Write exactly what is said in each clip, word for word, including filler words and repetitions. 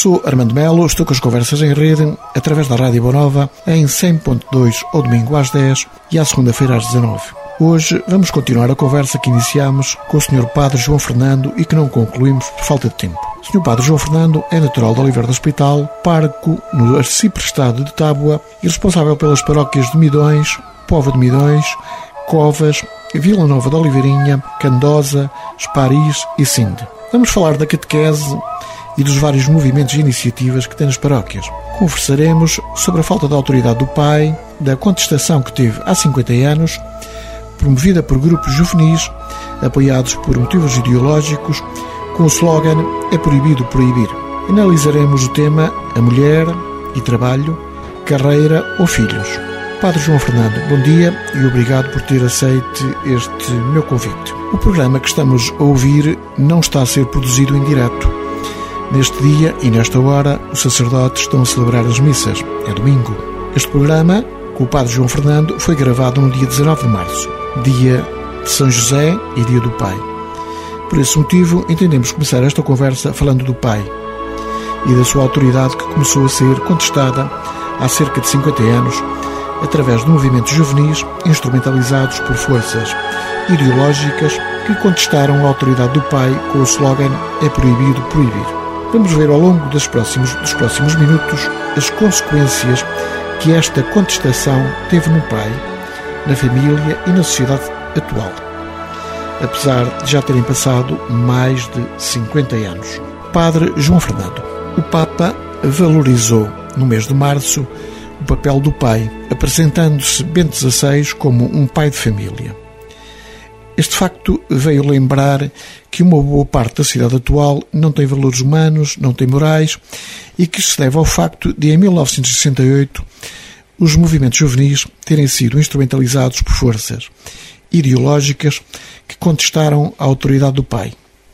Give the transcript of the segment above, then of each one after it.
Sou Armando Melo, estou com as conversas em rede, através da Rádio Boa Nova, em cem ponto dois ao domingo às dez e à segunda-feira às dezanove. Hoje vamos continuar a conversa que iniciámos com o senhor Padre João Fernando e que não concluímos por falta de tempo. O senhor Padre João Fernando é natural de Oliveira do Hospital, pároco no arciprestado de Tábua e responsável pelas paróquias de Midões, Póvoa de Midões, Covas, Vila Nova de Oliveirinha, Candosa, Esparis e Sinde. Vamos falar da catequese e dos vários movimentos e iniciativas que tem nas paróquias. Conversaremos sobre a falta de autoridade do Pai, da contestação que teve há cinquenta anos, promovida por grupos juvenis, apoiados por motivos ideológicos, com o slogan "É proibido proibir". Analisaremos o tema A Mulher e Trabalho, Carreira ou Filhos. Padre João Fernando, bom dia e obrigado por ter aceito este meu convite. O programa que estamos a ouvir não está a ser produzido em direto. Neste dia e nesta hora, os sacerdotes estão a celebrar as missas. É domingo. Este programa, com o Padre João Fernando, foi gravado no dia dezanove de março, dia de São José e dia do Pai. Por esse motivo, entendemos começar esta conversa falando do Pai e da sua autoridade que começou a ser contestada há cerca de cinquenta anos através de movimentos juvenis instrumentalizados por forças ideológicas que contestaram a autoridade do Pai com o slogan "É proibido proibir". Vamos ver ao longo dos próximos, dos próximos minutos as consequências que esta contestação teve no Pai, na família e na sociedade atual, apesar de já terem passado mais de cinquenta anos. Padre João Fernando, o Papa valorizou no mês de março o papel do pai, apresentando-se Bento dezasseis como um pai de família. Este facto veio lembrar que uma boa parte da sociedade atual não tem valores humanos, não tem morais, e que se deve ao facto de, em mil novecentos e sessenta e oito, os movimentos juvenis terem sido instrumentalizados por forças ideológicas que contestaram a autoridade do pai.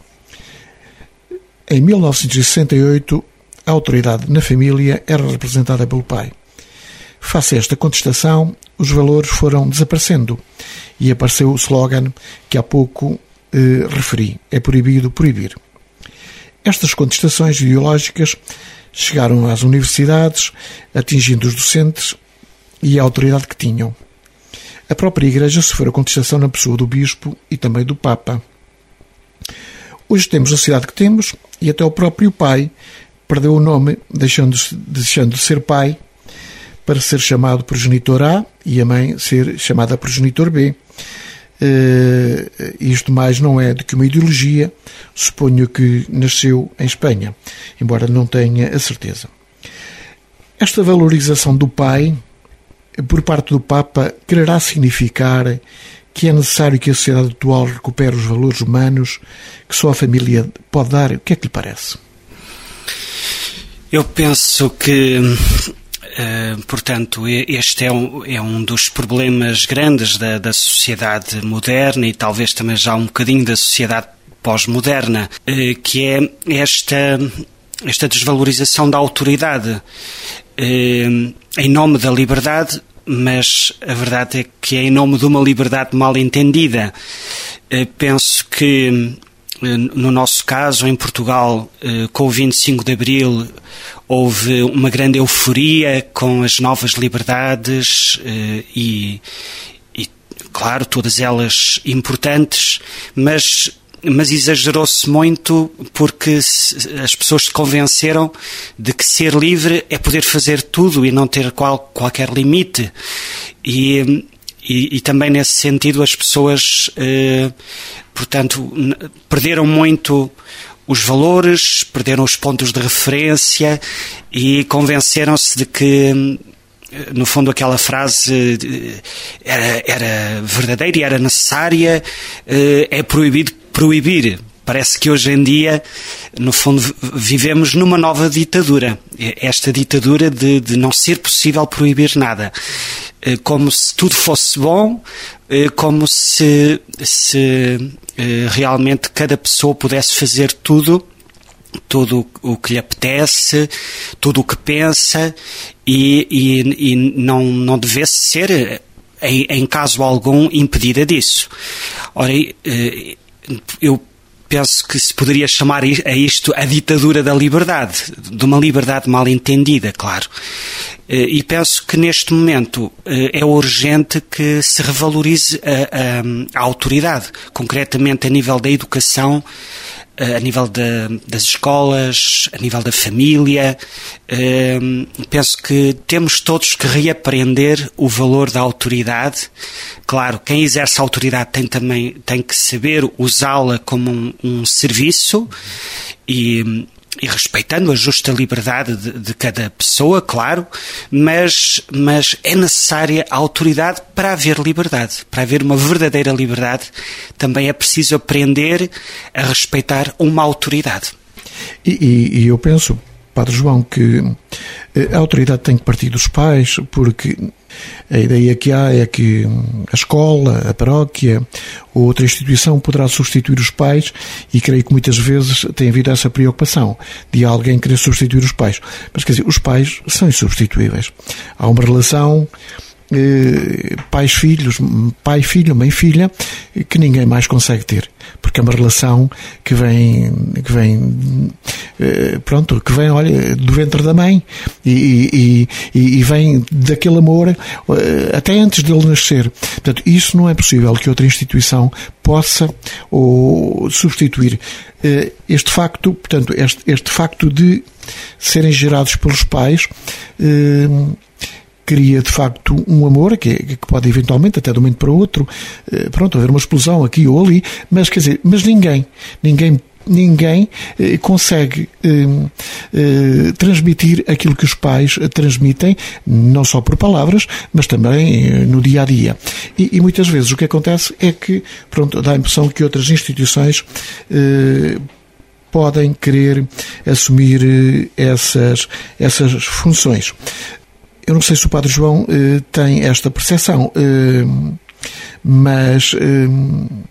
Em mil novecentos e sessenta e oito, a autoridade na família era representada pelo pai. Face a esta contestação, os valores foram desaparecendo e apareceu o slogan que há pouco eh, referi: é proibido proibir. Estas contestações ideológicas chegaram às universidades, atingindo os docentes e a autoridade que tinham. A própria Igreja sofreu a contestação na pessoa do Bispo e também do Papa. Hoje temos a sociedade que temos e até o próprio pai perdeu o nome, deixando, deixando de ser pai, para ser chamado progenitor A e a mãe ser chamada progenitor B. Uh, isto mais não é do que uma ideologia, suponho que nasceu em Espanha, embora não tenha a certeza. Esta valorização do pai, por parte do Papa, quererá significar que é necessário que a sociedade atual recupere os valores humanos que só a família pode dar? O que é que lhe parece? Eu penso que Uh, portanto, este é um, é um dos problemas grandes da, da sociedade moderna e talvez também já um bocadinho da sociedade pós-moderna, uh, que é esta, esta desvalorização da autoridade uh, em nome da liberdade, mas a verdade é que é em nome de uma liberdade mal entendida. Uh, penso que no nosso caso, em Portugal, com o vinte e cinco de Abril, houve uma grande euforia com as novas liberdades e, e claro, todas elas importantes, mas, mas exagerou-se muito porque as pessoas se convenceram de que ser livre é poder fazer tudo e não ter qual, qualquer limite. E, e, e também nesse sentido as pessoas... Eh, Portanto, perderam muito os valores, perderam os pontos de referência e convenceram-se de que, no fundo, aquela frase era, era verdadeira e era necessária. É proibido proibir. Parece que hoje em dia, no fundo, vivemos numa nova ditadura. Esta ditadura de, de não ser possível proibir nada. Como se tudo fosse bom, como se, se realmente cada pessoa pudesse fazer tudo, tudo o que lhe apetece, tudo o que pensa e, e, e não, não devesse ser, em, em caso algum, impedida disso. Ora, eu penso que se poderia chamar a isto a ditadura da liberdade, de uma liberdade mal entendida, claro. E penso que neste momento é urgente que se revalorize a, a, a autoridade, concretamente a nível da educação, a nível de, das escolas, a nível da família. Penso que temos todos que reaprender o valor da autoridade. Claro, quem exerce a autoridade tem também tem que saber usá-la como um, um serviço e, e respeitando a justa liberdade de, de cada pessoa, claro, mas, mas é necessária a autoridade para haver liberdade. Para haver uma verdadeira liberdade, também é preciso aprender a respeitar uma autoridade. E, e, e eu penso, Padre João, que a autoridade tem que partir dos pais, porque a ideia que há é que a escola, a paróquia ou outra instituição poderá substituir os pais, e creio que muitas vezes tem havido essa preocupação de alguém querer substituir os pais. Mas, quer dizer, os pais são insubstituíveis. Há uma relação eh, pais-filhos, pai-filho, mãe-filha, que ninguém mais consegue ter, porque é uma relação que vem, que vem eh, pronto, que vem, olha, do ventre da mãe e, e, e vem daquele amor eh, até antes dele nascer. Portanto, isso não é possível que outra instituição possa ou substituir. Eh, este facto, portanto, este, este facto de serem gerados pelos pais eh, cria, de facto, um amor que, que pode eventualmente, até de um momento para o outro, pronto, haver uma explosão aqui ou ali, mas, quer dizer, mas ninguém, ninguém, ninguém eh, consegue eh, eh, transmitir aquilo que os pais transmitem, não só por palavras, mas também eh, no dia a dia. E, e muitas vezes o que acontece é que, pronto, dá a impressão que outras instituições eh, podem querer assumir eh, essas, essas funções. Eu não sei se o Padre João eh, tem esta percepção, eh, mas eh,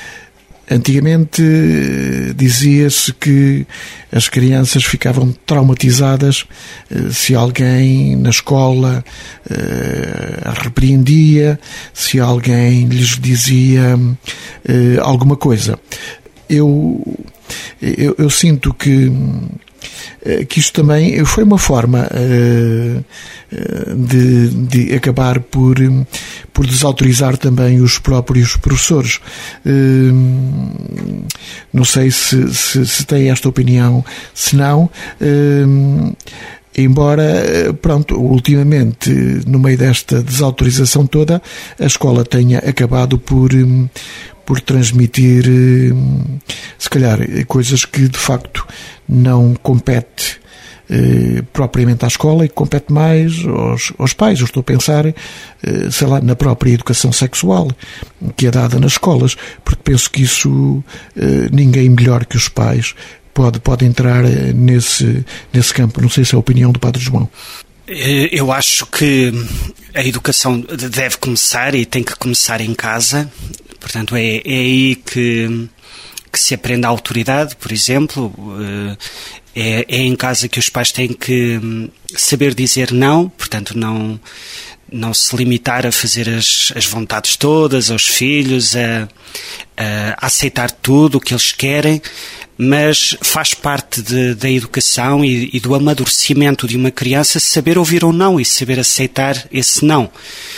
antigamente eh, dizia-se que as crianças ficavam traumatizadas eh, se alguém na escola eh, a repreendia, se alguém lhes dizia eh, alguma coisa. Eu, eu, eu sinto que que isto também foi uma forma uh, de, de acabar por, por desautorizar também os próprios professores. Uh, não sei se, se, se tem esta opinião, se não, uh, embora, pronto, ultimamente, no meio desta desautorização toda, a escola tenha acabado por... por transmitir, se calhar, coisas que de facto não compete eh, propriamente à escola e que compete mais aos, aos pais. Eu estou a pensar, eh, sei lá, na própria educação sexual que é dada nas escolas, porque penso que isso eh, ninguém melhor que os pais pode, pode entrar nesse, nesse campo. Não sei se é a opinião do Padre João. Eu acho que a educação deve começar e tem que começar em casa. Portanto, é, é aí que, que se aprende a autoridade, por exemplo. É, é em casa que os pais têm que saber dizer não, portanto, não, não se limitar a fazer as, as vontades todas aos filhos, a, a aceitar tudo o que eles querem, mas faz parte de, da educação e, e do amadurecimento de uma criança saber ouvir um não e saber aceitar esse não.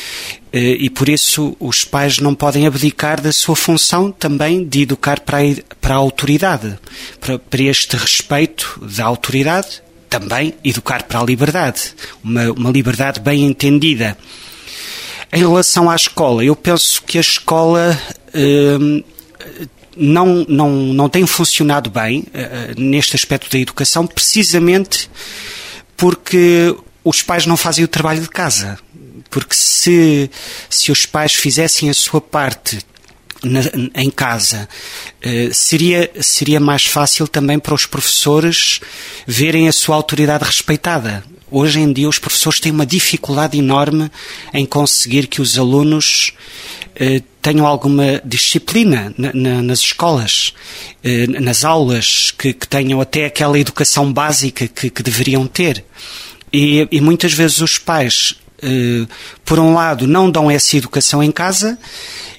E por isso os pais não podem abdicar da sua função também de educar para a, para a autoridade, para, para este respeito da autoridade, também educar para a liberdade, uma, uma liberdade bem entendida. Em relação à escola, eu penso que a escola hum, não, não, não tem funcionado bem uh, neste aspecto da educação, precisamente porque os pais não fazem o trabalho de casa. Porque se, se os pais fizessem a sua parte na, em casa, eh, seria, seria mais fácil também para os professores verem a sua autoridade respeitada. Hoje em dia os professores têm uma dificuldade enorme em conseguir que os alunos eh, tenham alguma disciplina na, na, nas escolas, eh, nas aulas, que, que tenham até aquela educação básica que, que deveriam ter. E, e muitas vezes os pais... Uh, por um lado, não dão essa educação em casa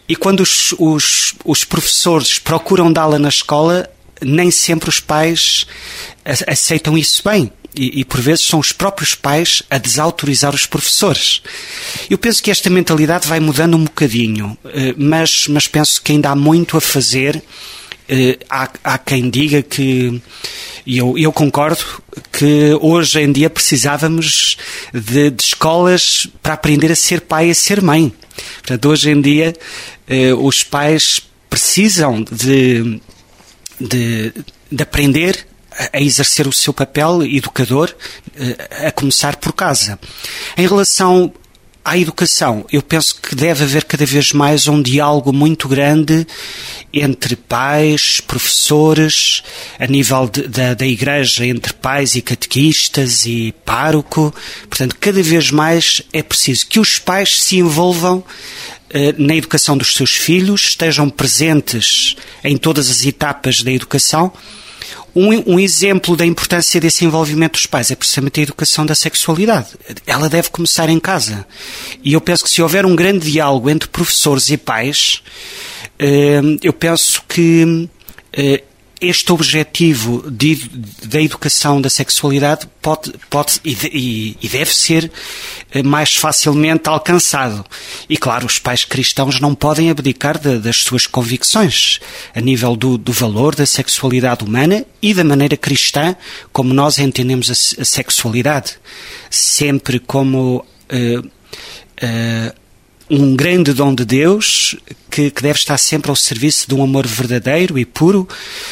e quando os, os, os professores procuram dá-la na escola, nem sempre os pais aceitam isso bem. E, e, por vezes, são os próprios pais a desautorizar os professores. Eu penso que esta mentalidade vai mudando um bocadinho, mas, mas penso que ainda há muito a fazer. Há, há quem diga que, e eu, eu concordo, que hoje em dia precisávamos de, de escolas para aprender a ser pai e a ser mãe. Portanto, hoje em dia, os pais precisam de, de, de aprender a exercer o seu papel educador, a começar por casa. Em relação à educação, eu penso que deve haver cada vez mais um diálogo muito grande entre pais, professores, a nível de, da, da igreja, entre pais e catequistas e pároco. Portanto, cada vez mais é preciso que os pais se envolvam eh, na educação dos seus filhos, estejam presentes em todas as etapas da educação. Um, um exemplo da importância desse envolvimento dos pais é precisamente a educação da sexualidade. Ela deve começar em casa. E eu penso que se houver um grande diálogo entre professores e pais, eh, eu penso que eh, este objetivo de, da educação da sexualidade pode, pode e, e deve ser mais facilmente alcançado. E, claro, os pais cristãos não podem abdicar de, das suas convicções a nível do, do valor da sexualidade humana e da maneira cristã como nós entendemos a, a sexualidade. Sempre como uh, uh, um grande dom de Deus que, que deve estar sempre ao serviço de um amor verdadeiro e puro,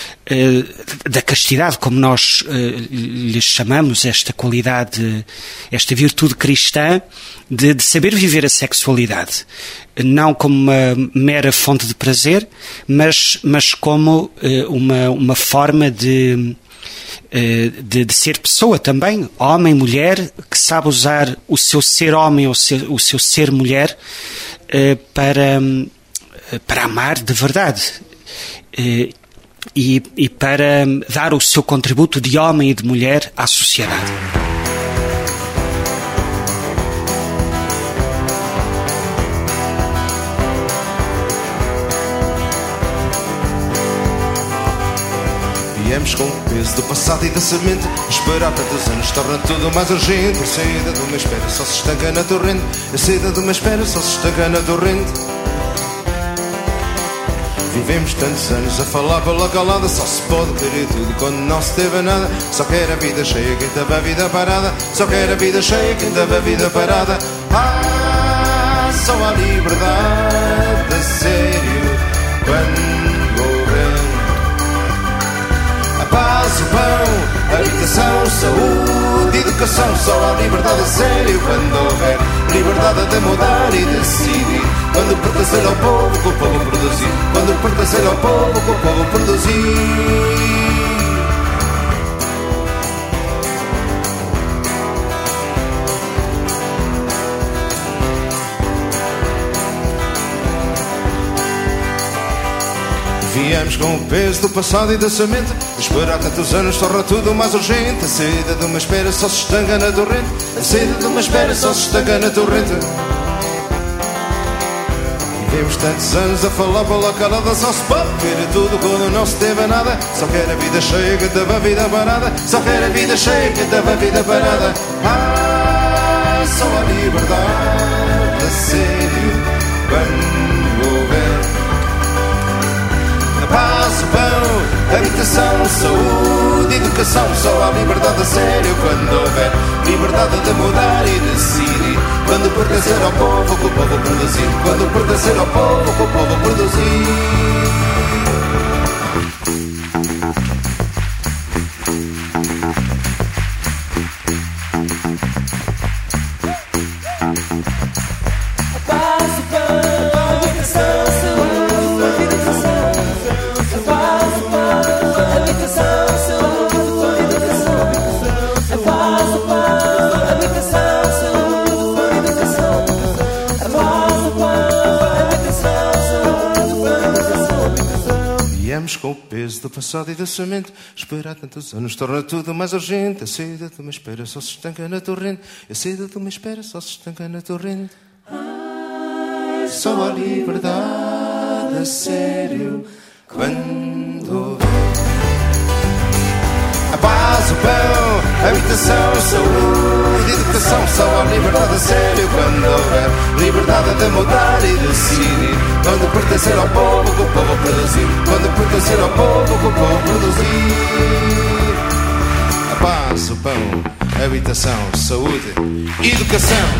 uh, da castidade, como nós uh, lhes chamamos, esta qualidade, esta virtude cristã de, de saber viver a sexualidade. Não como uma mera fonte de prazer, mas, mas como uh, uma, uma forma de... De, de ser pessoa também, homem, mulher, que sabe usar o seu ser homem ou seu, o seu ser mulher para, para amar de verdade e, e para dar o seu contributo de homem e de mulher à sociedade. Viemos com o peso do passado e da semente. Esperar tantos anos torna tudo mais urgente. A saída de uma espera só se estanca na torrente. A saída de uma espera só se estanca na torrente. Vivemos tantos anos a falar pela calada. Só se pode querer tudo quando não se teve nada. Só quer a vida cheia quem teve a vida parada. Só quer a vida cheia quem teve a vida parada. Ah, só a liberdade a sério quando houver paz, o pão, habitação, saúde, educação. Só há liberdade a sério quando houver liberdade de mudar e decidir. Quando pertencer ao povo, que o povo produzir. Quando pertencer ao povo, que o povo produzir. Viemos com o peso do passado e da semente. Esperar tantos anos torna tudo mais urgente. A saída de uma espera só se estanca na torrente. A saída de uma espera só se estanca na torrente. Vivemos tantos anos a falar pela calada. Só se pode ver tudo quando não se teve nada. Só quer a vida cheia que teve a vida parada. Só quer a vida cheia que teve a vida parada. Ah, só a liberdade a sério quando houver paz, o pão, habitação, saúde, educação. Só há liberdade a sério quando houver liberdade de mudar e decidir. Quando pertencer ao povo, que o povo produzir. Quando pertencer ao povo, que o povo produzir. Com o peso do passado e da semente. Esperar tantos anos torna tudo mais urgente. A saída de uma espera só se estanca na torrente. A saída de uma espera só se estanca na torrente. Só a liberdade a sério quando houver a paz, o pão, a habitação, saúde, educação, só a liberdade a sério quando houver liberdade de mudar e decidir. Quando pertencer ao povo, que o povo produzir. Quando pertencer ao povo, que o povo produzir. A paz, o pão, a habitação, saúde, educação.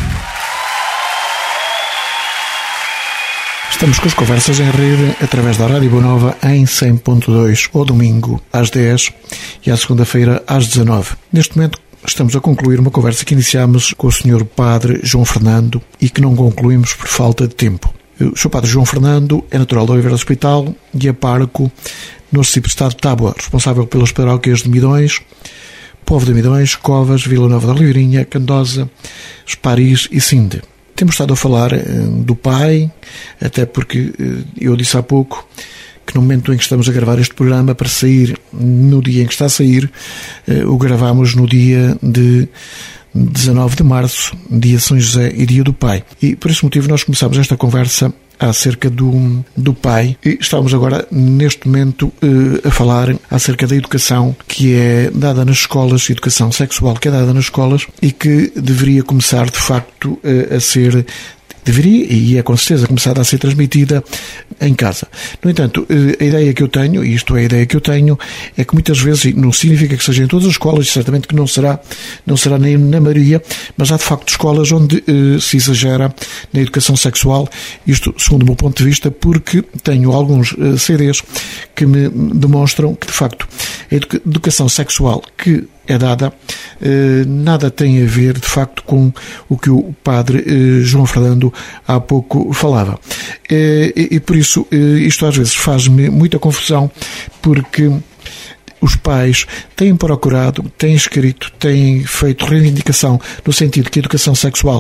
Estamos com as conversas em rede através da Rádio Boa Nova em cem ponto dois, ao domingo às dez e à segunda-feira às dezanove. Neste momento estamos a concluir uma conversa que iniciámos com o senhor Padre João Fernando e que não concluímos por falta de tempo. O senhor Padre João Fernando é natural do Oliveira do Hospital e é pároco no arcebispo de Tábua, responsável pelas paróquias de Midões, Povo de Midões, Covas, Vila Nova da Ribeirinha, Candosa, Esparis e Sinde. Temos estado a falar uh, do pai, até porque uh, eu disse há pouco que no momento em que estamos a gravar este programa, para sair no dia em que está a sair, uh, o gravamos no dia de dezanove de março, dia de São José e dia do pai. E por esse motivo nós começámos esta conversa acerca do, do pai e estamos agora neste momento uh, a falar acerca da educação que é dada nas escolas, educação sexual que é dada nas escolas e que deveria começar de facto uh, a ser deveria, e é com certeza, começada a ser transmitida em casa. No entanto, a ideia que eu tenho, e isto é a ideia que eu tenho, é que muitas vezes, não significa que seja em todas as escolas, certamente que não será, não será nem na maioria, mas há de facto escolas onde eh, se exagera na educação sexual, isto segundo o meu ponto de vista, porque tenho alguns eh, C Ds que me demonstram que de facto a educação sexual que é dada, eh, nada tem a ver, de facto, com o que o padre eh, João Fernando há pouco falava. Eh, e, e por isso, eh, isto às vezes faz-me muita confusão, porque os pais têm procurado, têm escrito, têm feito reivindicação no sentido que a educação sexual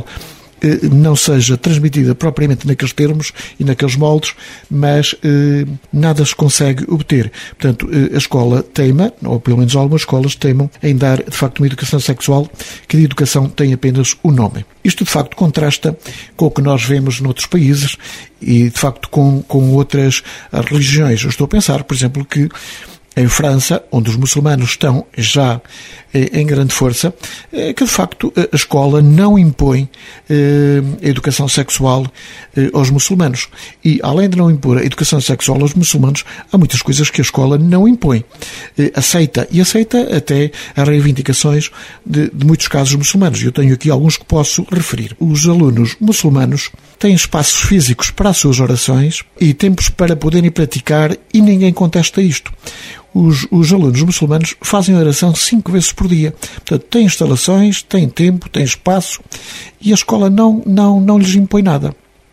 não seja transmitida propriamente naqueles termos e naqueles moldes, mas eh, nada se consegue obter. Portanto, eh, a escola teima, ou pelo menos algumas escolas teimam, em dar, de facto, uma educação sexual que de educação tem apenas o nome. Isto, de facto, contrasta com o que nós vemos noutros países e, de facto, com, com outras religiões. Eu estou a pensar, por exemplo, que em França, onde os muçulmanos estão já eh, em grande força, eh, que de facto a escola não impõe eh, a educação sexual eh, aos muçulmanos. E além de não impor a educação sexual aos muçulmanos, há muitas coisas que a escola não impõe. Eh, aceita, e aceita até as reivindicações de, de muitos casos muçulmanos. Eu tenho aqui alguns que posso referir. Os alunos muçulmanos têm espaços físicos para as suas orações e tempos para poderem praticar, e ninguém contesta isto. Os, os alunos muçulmanos fazem oração cinco vezes por dia. Portanto, têm instalações, têm tempo, têm espaço e a escola não, não, não lhes impõe nada.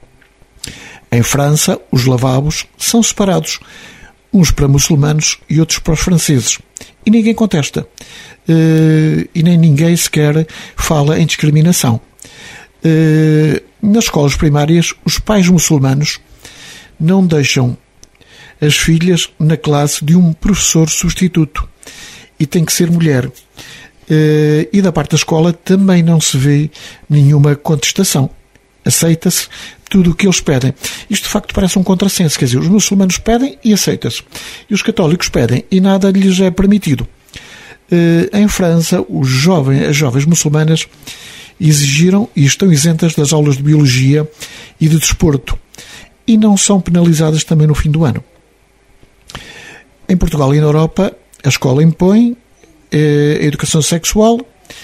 Em França, os lavabos são separados, uns para muçulmanos e outros para os franceses. E ninguém contesta. Uh, e nem ninguém sequer fala em discriminação. Uh, nas escolas primárias, os pais muçulmanos não deixam as filhas na classe de um professor substituto e tem que ser mulher. E da parte da escola também não se vê nenhuma contestação. Aceita-se tudo o que eles pedem. Isto de facto parece um contrassenso, quer dizer, os muçulmanos pedem e aceita-se. E os católicos pedem e nada lhes é permitido. Em França, os jovens, as jovens muçulmanas exigiram e estão isentas das aulas de biologia e de desporto e não são penalizadas também no fim do ano. Em Portugal e na Europa, a escola impõe eh, a educação sexual.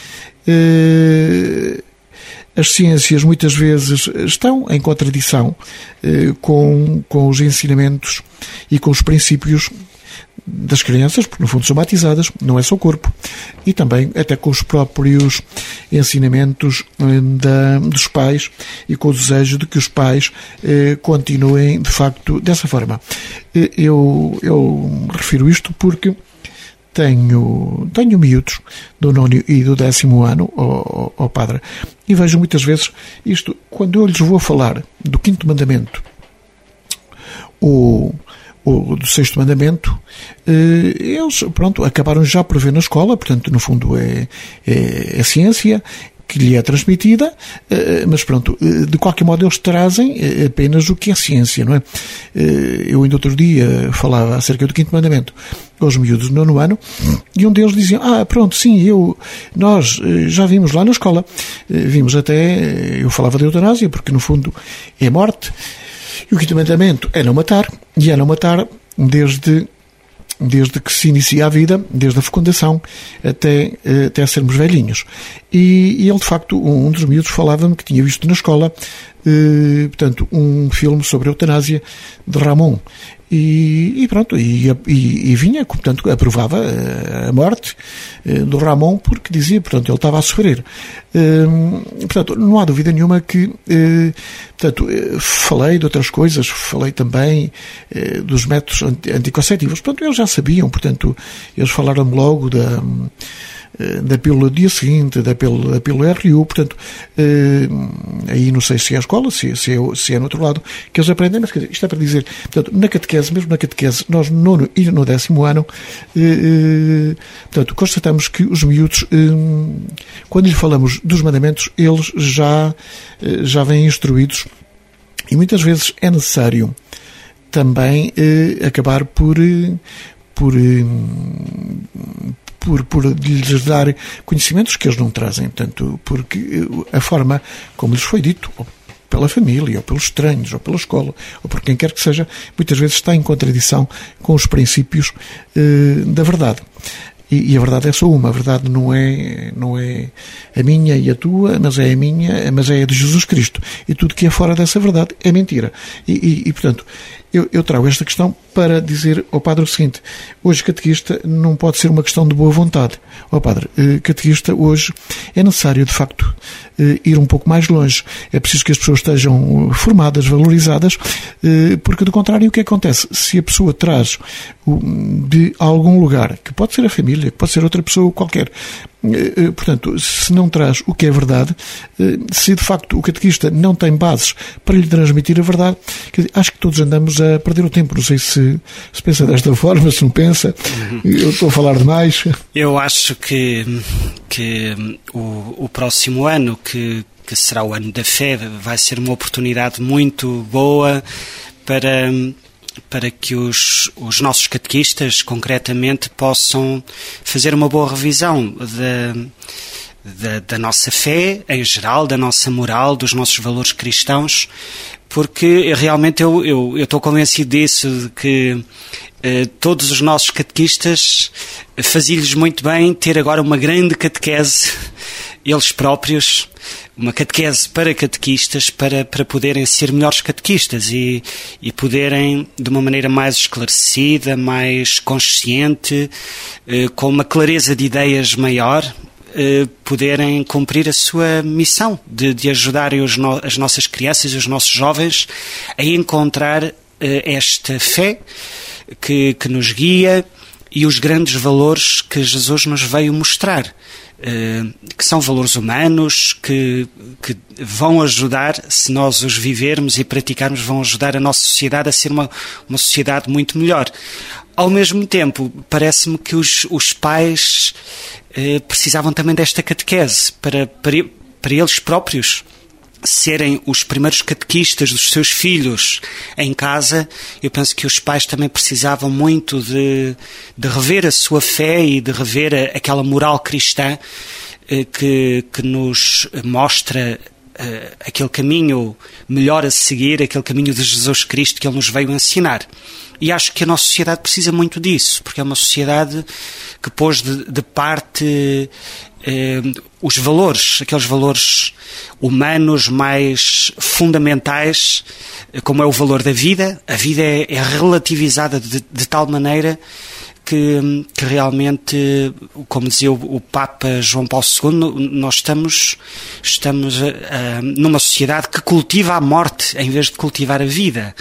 Eh, as ciências muitas vezes estão em contradição eh, com, com os ensinamentos e com os princípios das crianças, porque no fundo são batizadas, não é só o corpo, e também até com os próprios ensinamentos da, dos pais e com o desejo de que os pais eh, continuem de facto dessa forma. Eu, eu refiro isto porque tenho, tenho miúdos do nono e do décimo ano, ó, ó, ó padre, e vejo muitas vezes isto, quando eu lhes vou falar do quinto mandamento, o o do sexto mandamento, eles, pronto, acabaram já por ver na escola, portanto, no fundo é, é, é ciência, que lhe é transmitida, mas pronto, de qualquer modo eles trazem apenas o que é ciência, não é? Eu ainda outro dia falava acerca do quinto mandamento aos miúdos do nono ano, e um deles dizia, ah, pronto, sim, eu, nós já vimos lá na escola, vimos até, eu falava de eutanásia, porque no fundo é morte, e o quinto mandamento é não matar, e é não matar desde, desde que se inicia a vida, desde a fecundação até, até sermos velhinhos. E, e ele, de facto, um dos miúdos falava-me que tinha visto na escola, eh, portanto, um filme sobre a eutanásia de Ramon. E, e pronto, e, e, e vinha, portanto, aprovava a morte do Ramon porque dizia, portanto, ele estava a sofrer. Portanto, não há dúvida nenhuma que, portanto, falei de outras coisas, falei também dos métodos anticonceptivos. Portanto, eles já sabiam, portanto, eles falaram-me logo da... da pílula do dia seguinte, da pílula, da pílula R U, portanto, eh, aí não sei se é a escola, se, se, é, se é no outro lado, que eles aprendem, mas quer dizer, isto é para dizer, portanto, na catequese, mesmo na catequese, nós no nono e no décimo ano, eh, eh, portanto, constatamos que os miúdos, eh, quando lhe falamos dos mandamentos, eles já, eh, já vêm instruídos, e muitas vezes é necessário também eh, acabar por, eh, por eh, Por, por lhes dar conhecimentos que eles não trazem, portanto, porque a forma como lhes foi dito, ou pela família, ou pelos estranhos, ou pela escola, ou por quem quer que seja, muitas vezes está em contradição com os princípios eh, da verdade. E, e a verdade é só uma, a verdade não é, não é a minha e a tua, mas é a minha, mas é a de Jesus Cristo. E tudo que é fora dessa verdade é mentira. E, e, e portanto, eu, eu trago esta questão para dizer ao padre o seguinte: hoje catequista não pode ser uma questão de boa vontade. Ó padre, catequista hoje é necessário, de facto, ir um pouco mais longe. É preciso que as pessoas estejam formadas, valorizadas, porque do contrário o que acontece? Se a pessoa traz de algum lugar, que pode ser a família, que pode ser outra pessoa qualquer, portanto, se não traz o que é verdade, se de facto o catequista não tem bases para lhe transmitir a verdade, acho que todos andamos a perder o tempo. Não sei se, se pensa desta forma, se não pensa. Uhum. Eu estou a falar demais. Eu acho que, que o, o próximo ano, que, que será o ano da fé, vai ser uma oportunidade muito boa para... para que os, os nossos catequistas, concretamente, possam fazer uma boa revisão da, da, da nossa fé, em geral, da nossa moral, dos nossos valores cristãos, porque realmente eu, eu, eu estou convencido disso, de que eh, todos os nossos catequistas fazia-lhes muito bem ter agora uma grande catequese, eles próprios, uma catequese para catequistas, para, para poderem ser melhores catequistas e, e poderem, de uma maneira mais esclarecida, mais consciente, eh, com uma clareza de ideias maior, eh, poderem cumprir a sua missão de, de ajudarem os no, as nossas crianças e os nossos jovens a encontrar eh, esta fé que, que nos guia e os grandes valores que Jesus nos veio mostrar. Uh, que são valores humanos, que, que vão ajudar, se nós os vivermos e praticarmos, vão ajudar a nossa sociedade a ser uma, uma sociedade muito melhor. Ao mesmo tempo, parece-me que os, os pais uh, precisavam também desta catequese para, para, para eles próprios serem os primeiros catequistas dos seus filhos em casa. Eu penso que os pais também precisavam muito de, de rever a sua fé e de rever a, aquela moral cristã eh, que, que nos mostra eh, aquele caminho melhor a seguir, aquele caminho de Jesus Cristo que Ele nos veio ensinar. E acho que a nossa sociedade precisa muito disso, porque é uma sociedade que pôs de, de parte eh, os valores, aqueles valores humanos mais fundamentais, como é o valor da vida. A vida é, é relativizada de, de tal maneira que, que realmente, como dizia o, o Papa João Paulo segundo, nós estamos, estamos uh, numa sociedade que cultiva a morte em vez de cultivar a vida,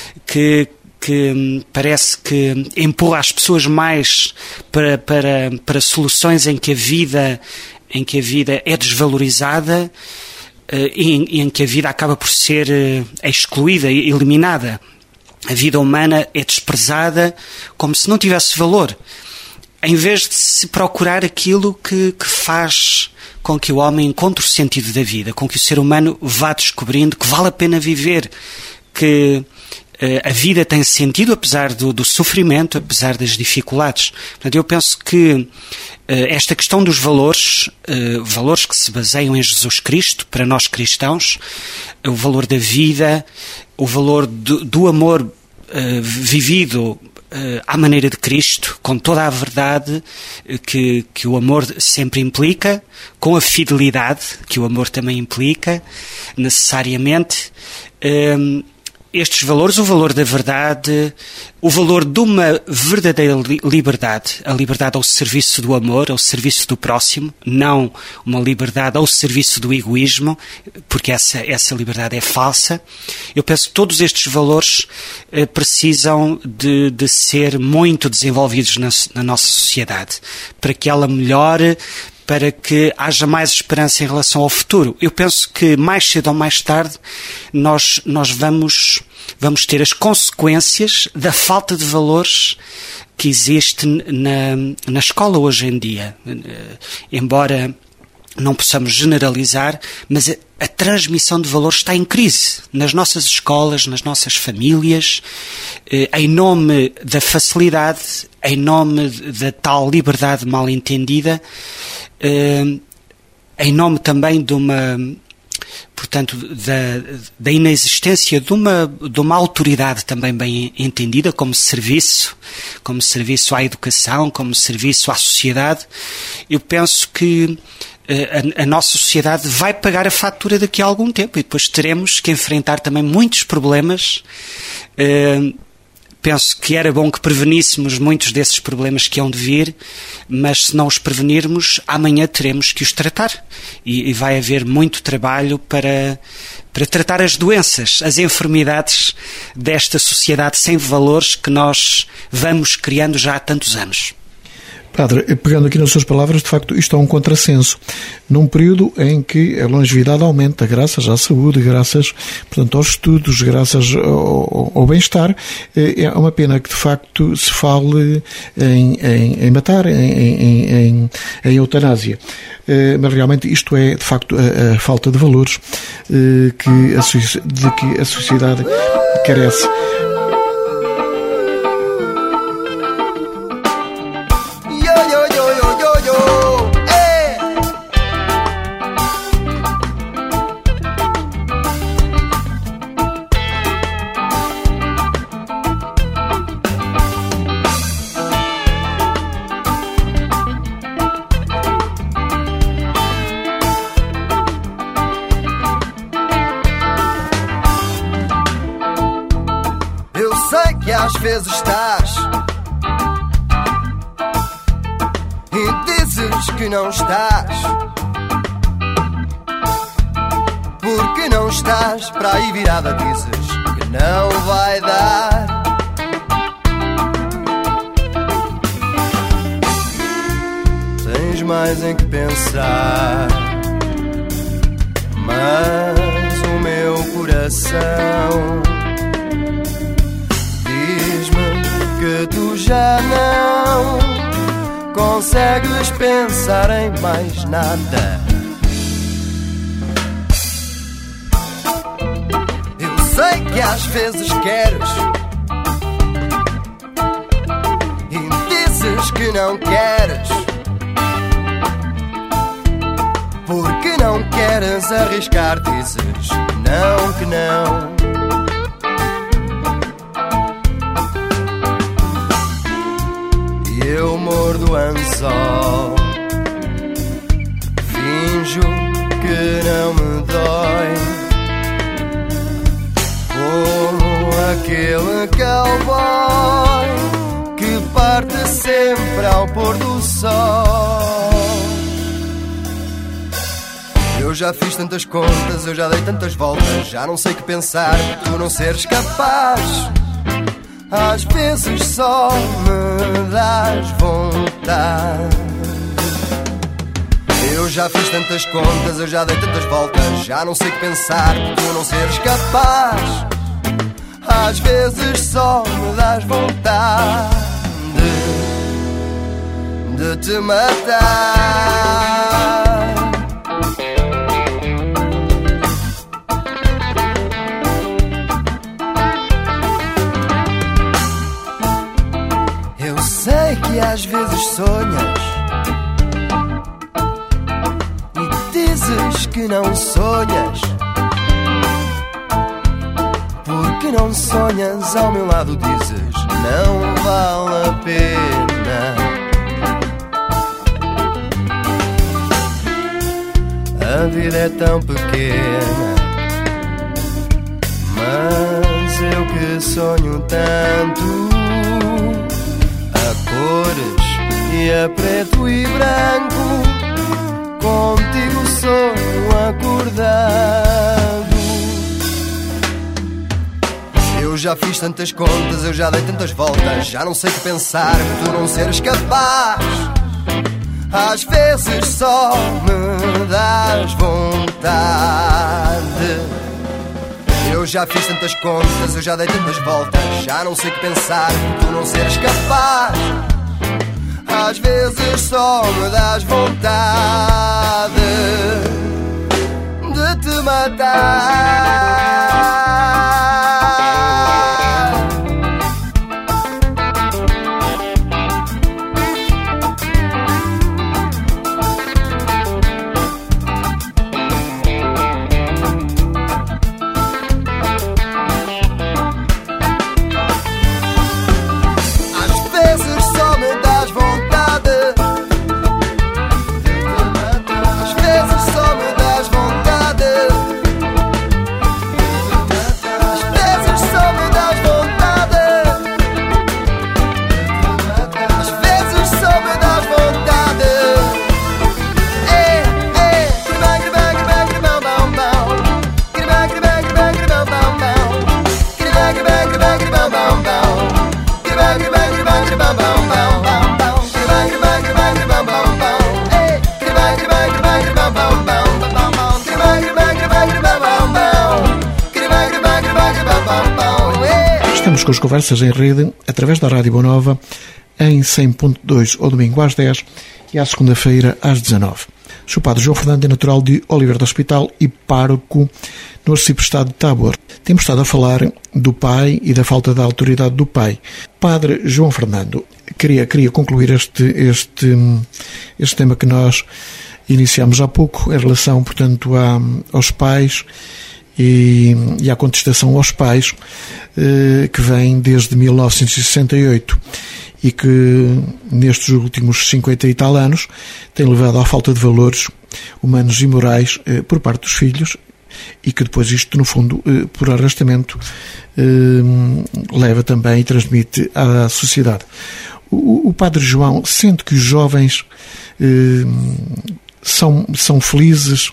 que que parece que empurra as pessoas mais para, para, para soluções em que a vida, em que a vida é desvalorizada uh, e, em, e em que a vida acaba por ser uh, excluída, eliminada. A vida humana é desprezada como se não tivesse valor. em vez de se procurar aquilo que, que faz com que o homem encontre o sentido da vida, com que o ser humano vá descobrindo que vale a pena viver, que uh, a vida tem sentido apesar do, do sofrimento, apesar das dificuldades. Portanto, eu penso que uh, esta questão dos valores, uh, valores que se baseiam em Jesus Cristo, para nós cristãos, o valor da vida, o valor do, do amor uh, vivido Uh, à maneira de Cristo, com toda a verdade uh, que, que o amor sempre implica, com a fidelidade que o amor também implica, necessariamente. Um, estes valores, o valor da verdade, o valor de uma verdadeira li- liberdade, a liberdade ao serviço do amor, ao serviço do próximo, não uma liberdade ao serviço do egoísmo, porque essa, essa liberdade é falsa. Eu penso que todos estes valores eh, precisam de, de ser muito desenvolvidos na, na nossa sociedade, para que ela melhore, para que haja mais esperança em relação ao futuro. Eu penso que mais cedo ou mais tarde nós, nós vamos, vamos ter as consequências da falta de valores que existe na, na escola hoje em dia. Embora não possamos generalizar, mas a, a transmissão de valores está em crise nas nossas escolas, nas nossas famílias, eh, em nome da facilidade, em nome da tal liberdade mal entendida, eh, em nome também de uma, portanto, da, da inexistência de uma, de uma autoridade também bem entendida como serviço, como serviço à educação, como serviço à sociedade. Eu penso que A, a nossa sociedade vai pagar a fatura daqui a algum tempo e depois teremos que enfrentar também muitos problemas. Uh, penso que era bom que preveníssemos muitos desses problemas que hão de vir, mas se não os prevenirmos, amanhã teremos que os tratar e, e vai haver muito trabalho para, para tratar as doenças, as enfermidades desta sociedade sem valores que nós vamos criando já há tantos anos. Padre, pegando aqui nas suas palavras, de facto, isto é um contrassenso. Num período em que a longevidade aumenta, graças à saúde, graças, portanto, aos estudos, graças ao, ao bem-estar, é uma pena que, de facto, se fale em, em, em matar, em, em, em, em eutanásia. Mas realmente isto é, de facto, a, a falta de valores que a, de que a sociedade carece. Às vezes estás e dizes que não estás, porque não estás para aí virada, dizes que não vai dar. Tens mais em que pensar, mas o meu coração que tu já não consegues pensar em mais nada. Eu sei que às vezes queres e dizes que não queres, porque não queres arriscar, dizes não que não. Eu mordo o anzol, finjo que não me dói, como aquele cowboy que parte sempre ao pôr do sol. Eu já fiz tantas contas, eu já dei tantas voltas, já não sei que pensar, tu não seres capaz. Às vezes só me dás vontade. Eu já fiz tantas contas, eu já dei tantas voltas, já não sei o que pensar, por tu não seres capaz. Às vezes só me dás vontade. de te matar. Eu sei que às vezes sonhas e dizes que não sonhas, porque não sonhas ao meu lado, dizes não vale a pena. A vida é tão pequena, mas eu que sonho tanto, a cores e a preto e branco, contigo sonho acordado. Eu já fiz tantas contas, eu já dei tantas voltas, já não sei o que pensar por tu não seres capaz. Às vezes só me dás vontade. Eu já fiz tantas contas, eu já dei tantas voltas, já não sei o que pensar por tu não seres capaz. Às vezes só me dás vontade de te matar. Estamos com as conversas em rede, através da Rádio Boa Nova, em cem ponto dois, ao domingo às dez e à segunda-feira às dezanove. O Padre João Fernando é natural de Oliveira do Hospital e pároco no arciprestado de Tábor. Temos estado a falar do pai e da falta da autoridade do pai. Padre João Fernando, queria, queria concluir este, este, este tema que nós iniciamos há pouco, em relação, portanto, a, aos pais e, e à contestação aos pais, eh, que vem desde mil novecentos e sessenta e oito e que nestes últimos cinquenta e tal anos tem levado à falta de valores humanos e morais eh, por parte dos filhos, e que depois isto, no fundo, eh, por arrastamento, eh, leva também e transmite à sociedade. O, o Padre João sente que os jovens eh, são, são felizes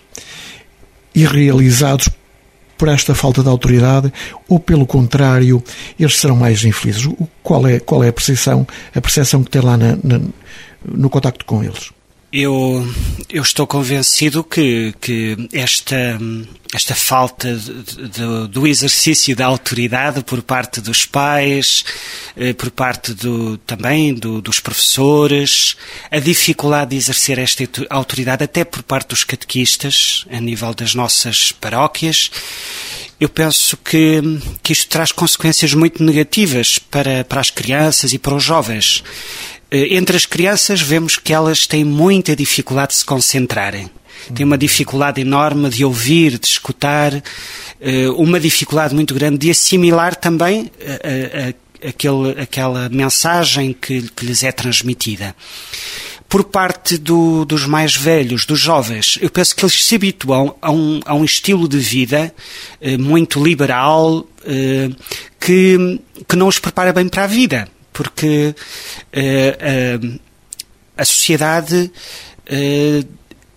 e realizados por esta falta de autoridade, ou pelo contrário, eles serão mais infelizes? Qual é, qual é a percepção, a percepção que tem lá na, na, no contacto com eles? Eu, eu estou convencido que, que esta, esta falta de, de, do exercício da autoridade por parte dos pais, por parte do, também do, dos professores, a dificuldade de exercer esta autoridade até por parte dos catequistas, a nível das nossas paróquias, eu penso que, que isto traz consequências muito negativas para, para as crianças e para os jovens. Entre as crianças vemos que elas têm muita dificuldade de se concentrarem. Têm uma dificuldade enorme de ouvir, de escutar, uma dificuldade muito grande de assimilar também a, a, a, aquele, aquela mensagem que, que lhes é transmitida. Por parte do, dos mais velhos, dos jovens, eu penso que eles se habituam a um, a um estilo de vida eh, muito liberal, eh, que, que não os prepara bem para a vida, porque eh, eh, a sociedade eh,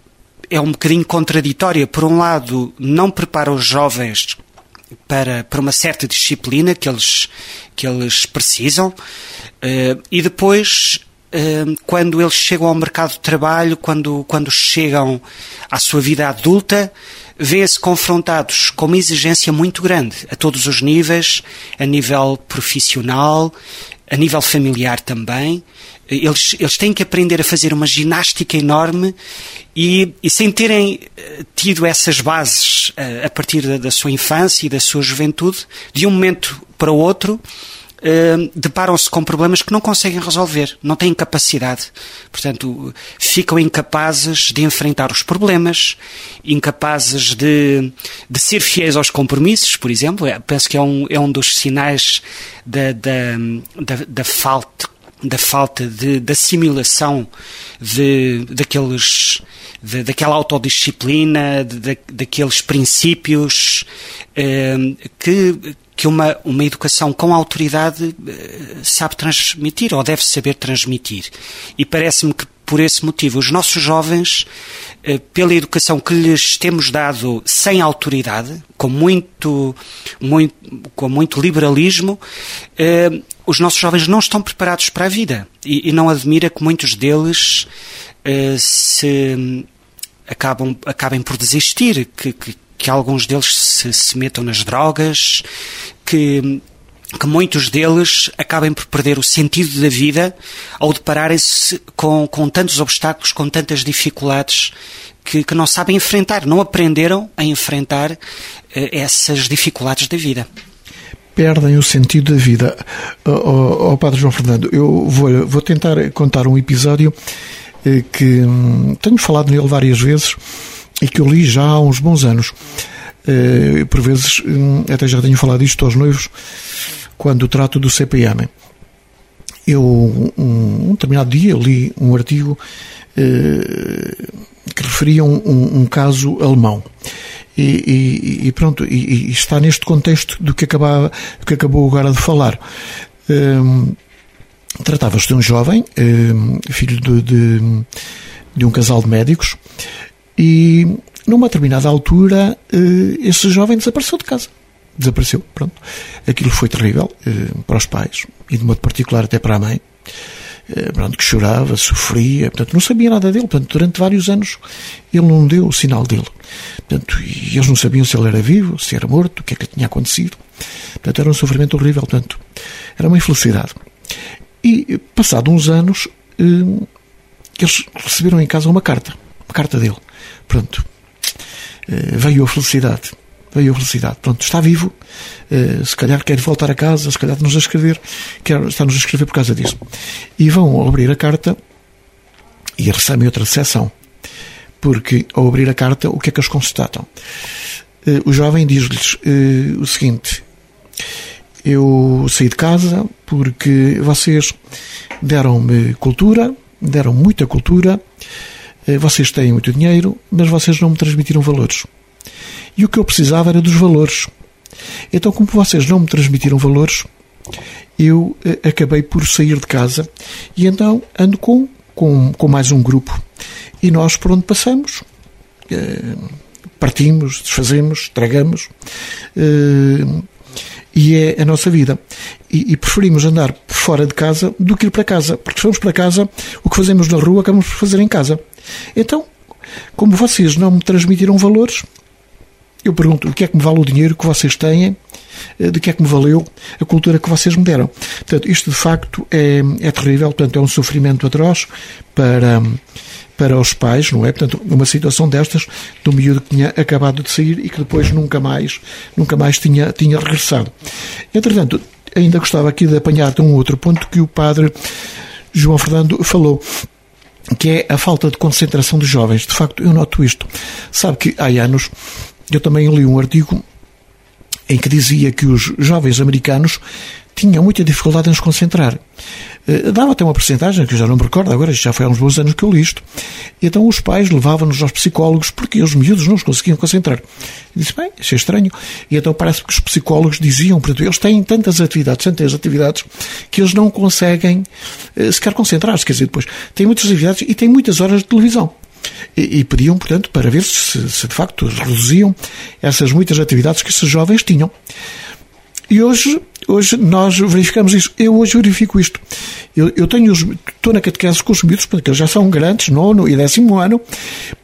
é um bocadinho contraditória. Por um lado, não prepara os jovens para, para uma certa disciplina que eles, que eles precisam, eh, e depois, quando eles chegam ao mercado de trabalho, quando, quando chegam à sua vida adulta, vêem-se confrontados com uma exigência muito grande, a todos os níveis, a nível profissional, a nível familiar também, Eles, eles têm que aprender a fazer uma ginástica enorme e, e sem terem tido essas bases a, a partir da, da sua infância e da sua juventude, de um momento para o outro, Uh, deparam-se com problemas que não conseguem resolver, não têm capacidade, portanto ficam incapazes de enfrentar os problemas, incapazes de, de ser fiéis aos compromissos, por exemplo. Penso que é um, é um dos sinais da, da, da, da falta da falta de, de assimilação de, daqueles, de, daquela autodisciplina, de, de, daqueles princípios uh, que que uma, uma educação com autoridade sabe transmitir, ou deve saber transmitir. E parece-me que, por esse motivo, os nossos jovens, pela educação que lhes temos dado sem autoridade, com muito, muito, com muito liberalismo, os nossos jovens não estão preparados para a vida. E, e não admira que muitos deles se acabam, acabem por desistir, que, que que alguns deles se, se metam nas drogas, que, que muitos deles acabem por perder o sentido da vida ao depararem-se com, com tantos obstáculos, com tantas dificuldades que, que não sabem enfrentar, não aprenderam a enfrentar eh, essas dificuldades da vida. Perdem o sentido da vida. Ó oh, oh, Padre João Fernando, eu vou, vou tentar contar um episódio eh, que hum, tenho falado nele várias vezes, e que eu li já há uns bons anos. Uh, por vezes, um, até já tenho falado isto aos noivos, quando trato do C P M. Eu, um, um determinado dia, li um artigo uh, que referia um, um, um caso alemão. E, e, e pronto, e, e está neste contexto do que, acabava, do que acabou agora de falar. Um, Tratava-se de um jovem, um, filho de, de, de um casal de médicos, e numa determinada altura esse jovem desapareceu de casa. Desapareceu, pronto. Aquilo foi terrível para os pais, e de modo particular até para a mãe, pronto, que chorava, sofria, portanto não sabia nada dele. Portanto, durante vários anos ele não deu o sinal dele. Portanto, e eles não sabiam se ele era vivo, se era morto, o que é que tinha acontecido. Portanto, era um sofrimento horrível, portanto, era uma infelicidade. E, passado uns anos, eles receberam em casa uma carta, uma carta dele. Pronto, veio a felicidade, veio a felicidade, pronto, está vivo, se calhar quer voltar a casa, se calhar está-nos a escrever, quer, está-nos a escrever por causa disso. E vão abrir a carta e recebem outra decepção, porque ao abrir a carta, o que é que eles constatam? O jovem diz-lhes o seguinte: eu saí de casa porque vocês deram-me cultura, deram muita cultura, vocês têm muito dinheiro, mas vocês não me transmitiram valores. E o que eu precisava era dos valores. Então, como vocês não me transmitiram valores, eu eh, acabei por sair de casa e então ando com, com, com mais um grupo. E nós, por onde passamos, eh, partimos, desfazemos, tragamos, eh, e é a nossa vida. E, e preferimos andar fora de casa do que ir para casa, porque se formos para casa, o que fazemos na rua acabamos por fazer em casa. Então, como vocês não me transmitiram valores, eu pergunto: o que é que me vale o dinheiro que vocês têm? De que é que me valeu a cultura que vocês me deram? Portanto, isto de facto é, é terrível, portanto, é um sofrimento atroz para, para os pais, não é? Portanto, uma situação destas, de um miúdo que tinha acabado de sair e que depois nunca mais, nunca mais tinha, tinha regressado. Entretanto, ainda gostava aqui de apanhar um outro ponto que o padre João Fernando falou, que é a falta de concentração dos jovens. De facto, eu noto isto. Sabe que há anos eu também li um artigo em que dizia que os jovens americanos tinham muita dificuldade em se concentrar. Dava até uma percentagem, que eu já não me recordo agora, já foi há uns bons anos que eu li isto. E então os pais levavam-nos aos psicólogos porque os miúdos não se conseguiam concentrar. E disse: bem, isso é estranho. E então parece que os psicólogos diziam, portanto, eles têm tantas atividades, tantas atividades, que eles não conseguem sequer concentrar-se. Quer dizer, depois, têm muitas atividades e têm muitas horas de televisão. E, e pediam, portanto, para ver se, se de facto reduziam essas muitas atividades que esses jovens tinham. E hoje, hoje nós verificamos isso. Eu hoje verifico isto. Eu, eu tenho os, estou na catequese com os miúdos, porque eles já são grandes, nono e décimo ano,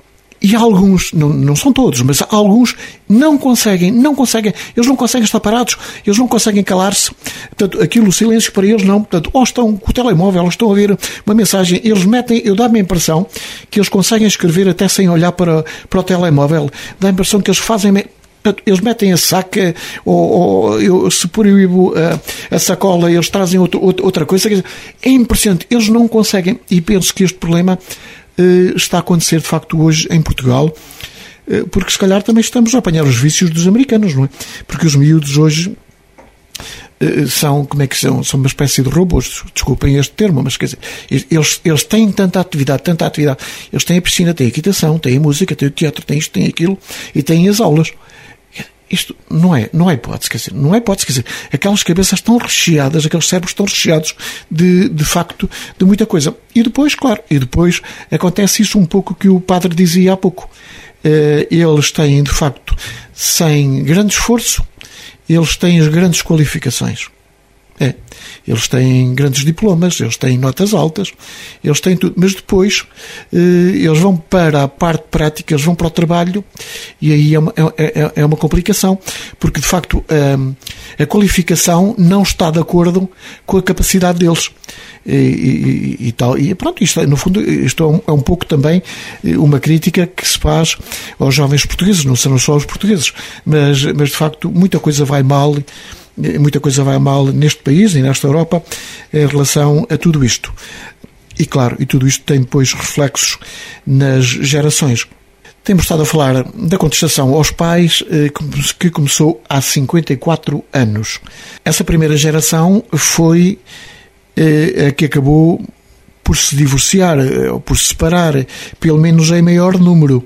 E alguns, não, não são todos, mas alguns não conseguem, não conseguem, eles não conseguem estar parados, eles não conseguem calar-se. Portanto, aquilo, o silêncio para eles não. Portanto, ou estão com o telemóvel, ou estão a ver uma mensagem, eles metem, eu dá-me a impressão que eles conseguem escrever até sem olhar para, para o telemóvel. Dá a impressão que eles fazem... Portanto, eles metem a saca, ou, ou eu, se proíbo a, a sacola, eles trazem outro, outra coisa. É impressionante. Eles não conseguem, e penso que este problema uh, está a acontecer, de facto, hoje em Portugal, uh, porque se calhar também estamos a apanhar os vícios dos americanos, não é? Porque os miúdos hoje uh, são, como é que são? São uma espécie de robôs, desculpem este termo, mas quer dizer, eles, eles têm tanta atividade, tanta atividade. Eles têm a piscina, têm a equitação, têm a música, têm o teatro, têm isto, têm aquilo, e têm as aulas. Isto não é, não é hipótese, quer dizer, não é hipótese, quer dizer, aquelas cabeças estão recheadas, aqueles cérebros estão recheados de, de facto, de muita coisa. E depois, claro, e depois acontece isso um pouco que o padre dizia há pouco. Uh, eles têm, de facto, sem grande esforço, eles têm as grandes qualificações. É, eles têm grandes diplomas, eles têm notas altas, eles têm tudo, mas depois eh, eles vão para a parte prática, eles vão para o trabalho, e aí é uma, é, é uma complicação, porque de facto a, a qualificação não está de acordo com a capacidade deles. E, e, e tal, e pronto, isto, no fundo, isto é um, é um pouco também uma crítica que se faz aos jovens portugueses, não são só os portugueses, mas, mas de facto muita coisa vai mal. Muita coisa vai mal neste país e nesta Europa em relação a tudo isto. E claro, e tudo isto tem depois reflexos nas gerações. Temos estado a falar da contestação aos pais, que começou há cinquenta e quatro anos. Essa primeira geração foi a que acabou por se divorciar, ou por se separar, pelo menos em maior número.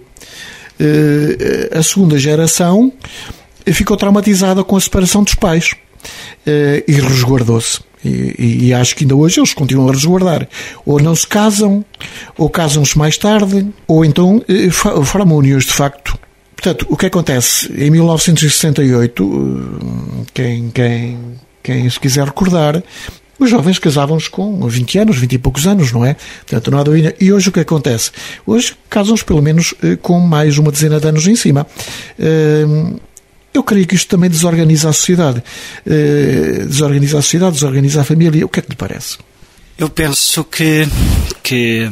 A segunda geração ficou traumatizada com a separação dos pais uh, e resguardou-se. E, e, e acho que ainda hoje eles continuam a resguardar. Ou não se casam, ou casam-se mais tarde, ou então uh, formam uniões de facto. Portanto, o que acontece? Em mil novecentos e sessenta e oito, uh, quem, quem, quem se quiser recordar, os jovens casavam-se com vinte anos, vinte e poucos anos, não é? Portanto, não há dúvida. E hoje o que acontece? Hoje casam-se pelo menos uh, com mais uma dezena de anos em cima. Uh, Eu creio que isto também desorganiza a sociedade. Uh, desorganiza a sociedade, desorganiza a família. O que é que lhe parece? Eu penso que, que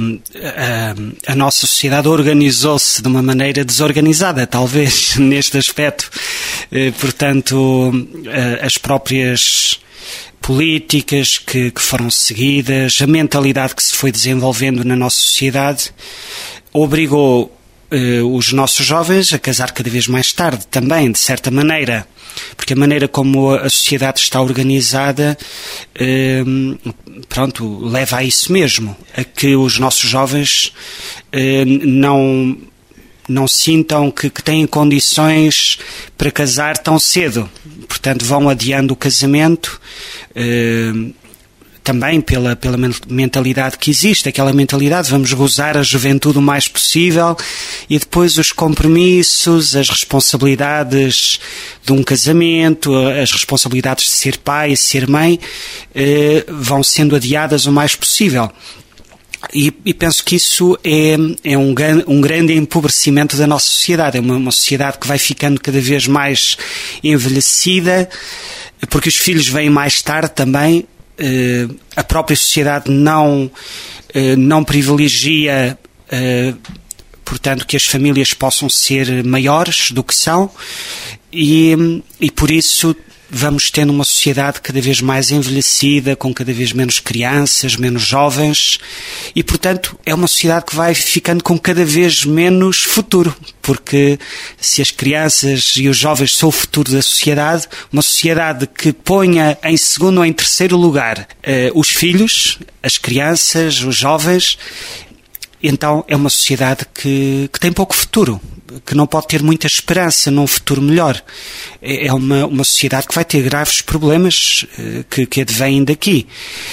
a, a nossa sociedade organizou-se de uma maneira desorganizada, talvez, neste aspecto. Uh, portanto, uh, as próprias políticas que, que foram seguidas, a mentalidade que se foi desenvolvendo na nossa sociedade, obrigou Uh, os nossos jovens a casar cada vez mais tarde também, de certa maneira, porque a maneira como a sociedade está organizada uh, pronto, leva a isso mesmo, a que os nossos jovens uh, não, não sintam que, que têm condições para casar tão cedo, portanto vão adiando o casamento, uh, também pela, pela mentalidade que existe, aquela mentalidade, vamos gozar a juventude o mais possível, e depois os compromissos, as responsabilidades de um casamento, as responsabilidades de ser pai e ser mãe, eh, vão sendo adiadas o mais possível. E, e penso que isso é, é um, um grande empobrecimento da nossa sociedade, é uma, uma sociedade que vai ficando cada vez mais envelhecida, porque os filhos vêm mais tarde também. Uh, a própria sociedade não, uh, não privilegia, uh, portanto, que as famílias possam ser maiores do que são, e, e por isso vamos tendo uma sociedade cada vez mais envelhecida, com cada vez menos crianças, menos jovens, e portanto é uma sociedade que vai ficando com cada vez menos futuro, porque se as crianças e os jovens são o futuro da sociedade, uma sociedade que ponha em segundo ou em terceiro lugar eh, os filhos, as crianças, os jovens, então é uma sociedade que, que tem pouco futuro. que não pode ter muita esperança num futuro melhor. É uma, uma sociedade que vai ter graves problemas que, que advêm daqui.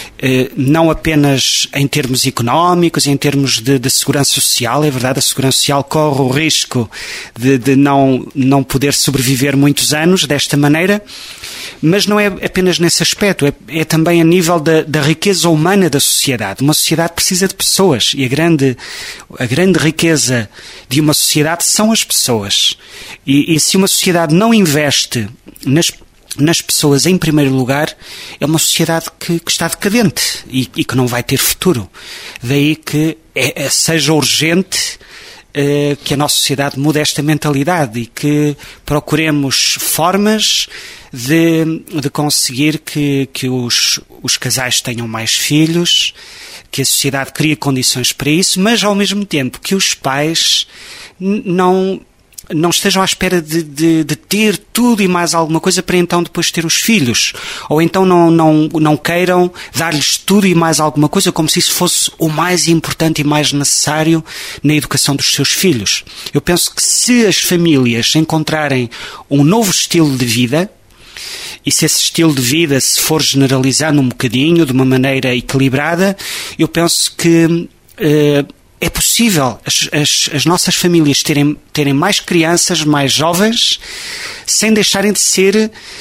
Não apenas em termos económicos, em termos de, de segurança social. É verdade, a segurança social corre o risco de, de não, não poder sobreviver muitos anos desta maneira, mas não é apenas nesse aspecto, é, é também a nível da, da riqueza humana da sociedade. Uma sociedade precisa de pessoas e a grande, a grande riqueza de uma sociedade são as pessoas. E, e se uma sociedade não investe nas, nas pessoas em primeiro lugar, é uma sociedade que, que está decadente e, e que não vai ter futuro. Daí que é, é, seja urgente eh, que a nossa sociedade mude esta mentalidade e que procuremos formas de, de conseguir que, que os, os casais tenham mais filhos, que a sociedade crie condições para isso, mas ao mesmo tempo que os pais não, não estejam à espera de, de, de ter tudo e mais alguma coisa para então depois ter os filhos. Ou então não, não, não queiram dar-lhes tudo e mais alguma coisa como se isso fosse o mais importante e mais necessário na educação dos seus filhos. Eu penso que se as famílias encontrarem um novo estilo de vida, e se esse estilo de vida se for generalizando um bocadinho, de uma maneira equilibrada, eu penso que uh, é possível as, as, as nossas famílias terem, terem mais crianças, mais jovens, sem deixarem de ser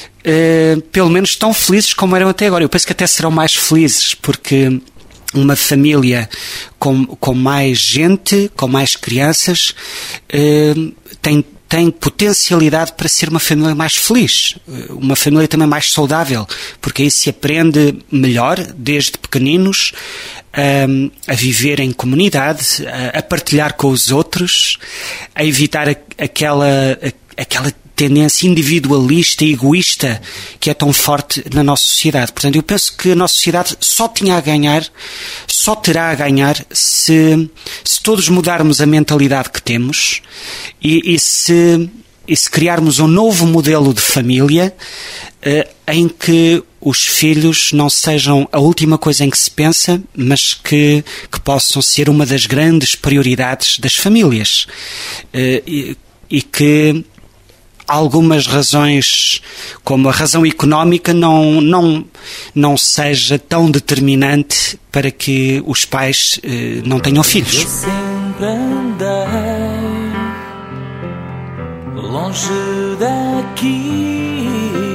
uh, pelo menos tão felizes como eram até agora. Eu penso que até serão mais felizes, porque uma família com, com mais gente, com mais crianças, uh, tem tem potencialidade para ser uma família mais feliz, uma família também mais saudável, porque aí se aprende melhor, desde pequeninos, a, a viver em comunidade, a, a partilhar com os outros, a evitar a, aquela, a, aquela tendência individualista e egoísta que é tão forte na nossa sociedade. Portanto, eu penso que a nossa sociedade só tinha a ganhar, só terá a ganhar se, se todos mudarmos a mentalidade que temos e, e, se, e se criarmos um novo modelo de família eh, em que os filhos não sejam a última coisa em que se pensa, mas que, que possam ser uma das grandes prioridades das famílias. Eh, e, e que algumas razões, como a razão económica, não, não, não seja tão determinante para que os pais eh, não tenham filhos. Eu sempre andei longe daqui,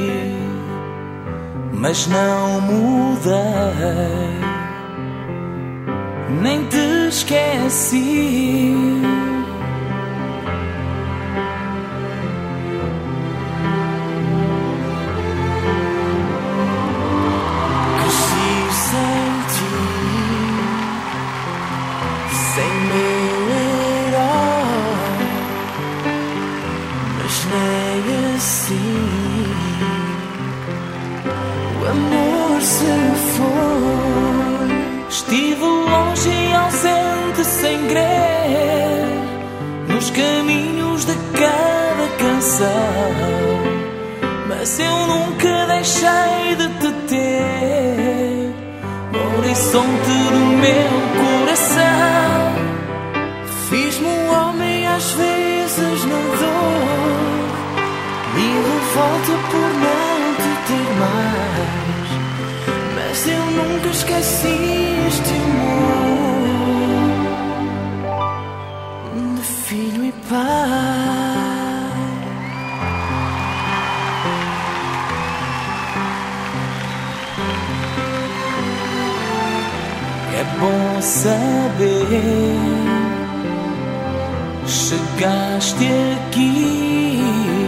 mas não mudei, nem te esqueci. Estive longe e ausente sem querer, nos caminhos de cada canção, mas eu nunca deixei de te ter no horizonte do meu coração. Fiz-me um homem às vezes na dor e revolta por não te ter mais, mas eu nunca esqueci este amor de filho e pai. É bom saber, chegaste aqui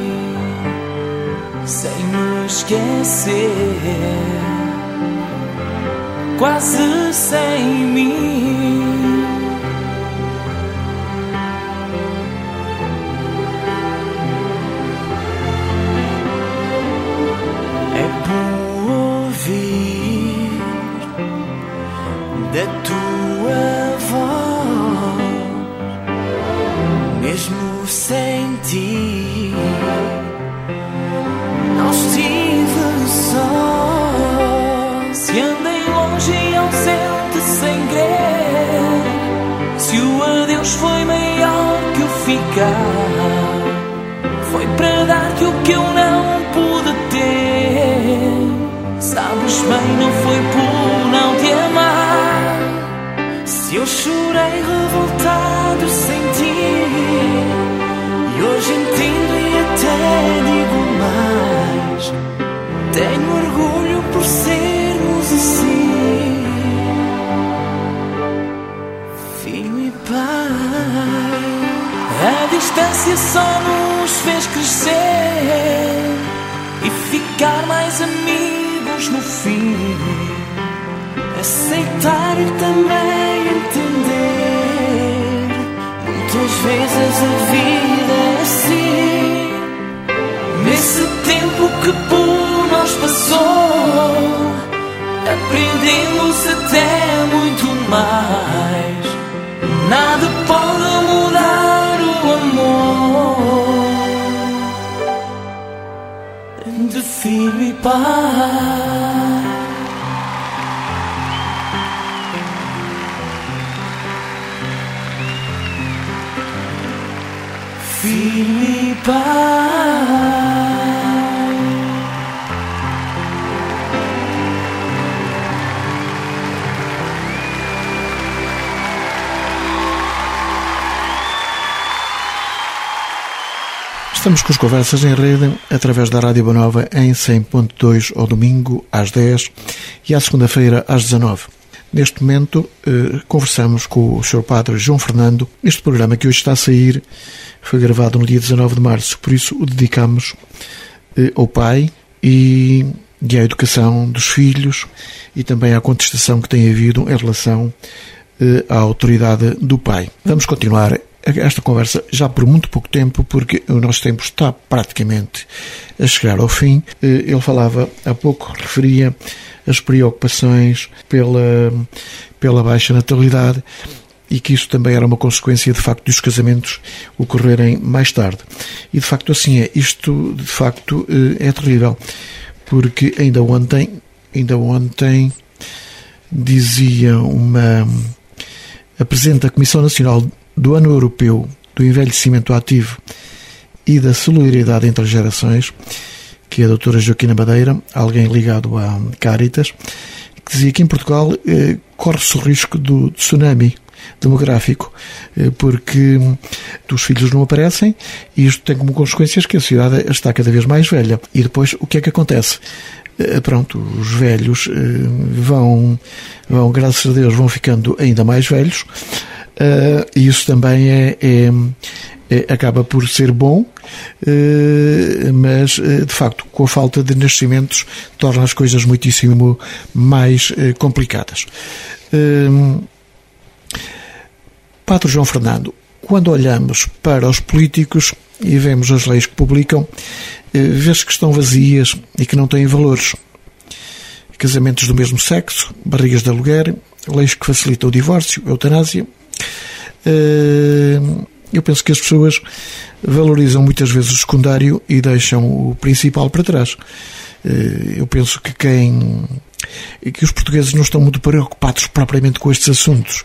sem me esquecer, quase sem mim. É bom ouvir da tua voz, mesmo sem ti não estive só. Se andei longe e ausente sem querer, se o adeus foi maior que o ficar, dar-te o que eu não pude ter. Sabes bem, não foi por não te amar. Se eu chorei revoltado sem ti, e hoje entendo e até digo mais. Tenho orgulho por sermos assim, filho e pai. A distância só nos fez crescer e ficar mais amigos no fim. Aceitar e também entender. Muitas vezes a vida é assim. Nesse tempo que por nós passou, aprendemos até muito mais. Nada pode mudar o amor de filho e pai. Filho e pai. Estamos com as conversas em rede através da Rádio Boa Nova em cem ponto dois ao domingo às dez e à segunda-feira às dezanove. Neste momento eh, conversamos com o senhor Padre João Fernando. Este programa que hoje está a sair foi gravado no dia dezanove de março, por isso o dedicamos eh, ao pai e, e à educação dos filhos e também à contestação que tem havido em relação eh, à autoridade do pai. Vamos continuar esta conversa já por muito pouco tempo, porque o nosso tempo está praticamente a chegar ao fim. Ele falava há pouco, referia as preocupações pela, pela baixa natalidade e que isso também era uma consequência de facto dos casamentos ocorrerem mais tarde. E de facto assim é. Isto de facto é terrível, porque ainda ontem, ainda ontem dizia uma a Presidente da Comissão Nacional do Ano Europeu do Envelhecimento Ativo e da Solidariedade entre as Gerações, que é a doutora Joaquina Madeira, alguém ligado à Caritas, que dizia que em Portugal eh, corre-se o risco do tsunami demográfico, eh, porque os filhos não aparecem e isto tem como consequências que a sociedade está cada vez mais velha. E depois o que é que acontece? Eh, pronto, os velhos eh, vão, vão, graças a Deus, vão ficando ainda mais velhos. Uh, e isso também é, é, é, acaba por ser bom, uh, mas uh, de facto com a falta de nascimentos torna as coisas muitíssimo mais uh, complicadas. Uh, Padre João Fernando, quando olhamos para os políticos e vemos as leis que publicam, uh, vê-se que estão vazias e que não têm valores. Casamentos do mesmo sexo, barrigas de aluguer, leis que facilitam o divórcio, a eutanásia. Eu penso que as pessoas valorizam muitas vezes o secundário e deixam o principal para trás. Eu penso que quem que os portugueses não estão muito preocupados propriamente com estes assuntos.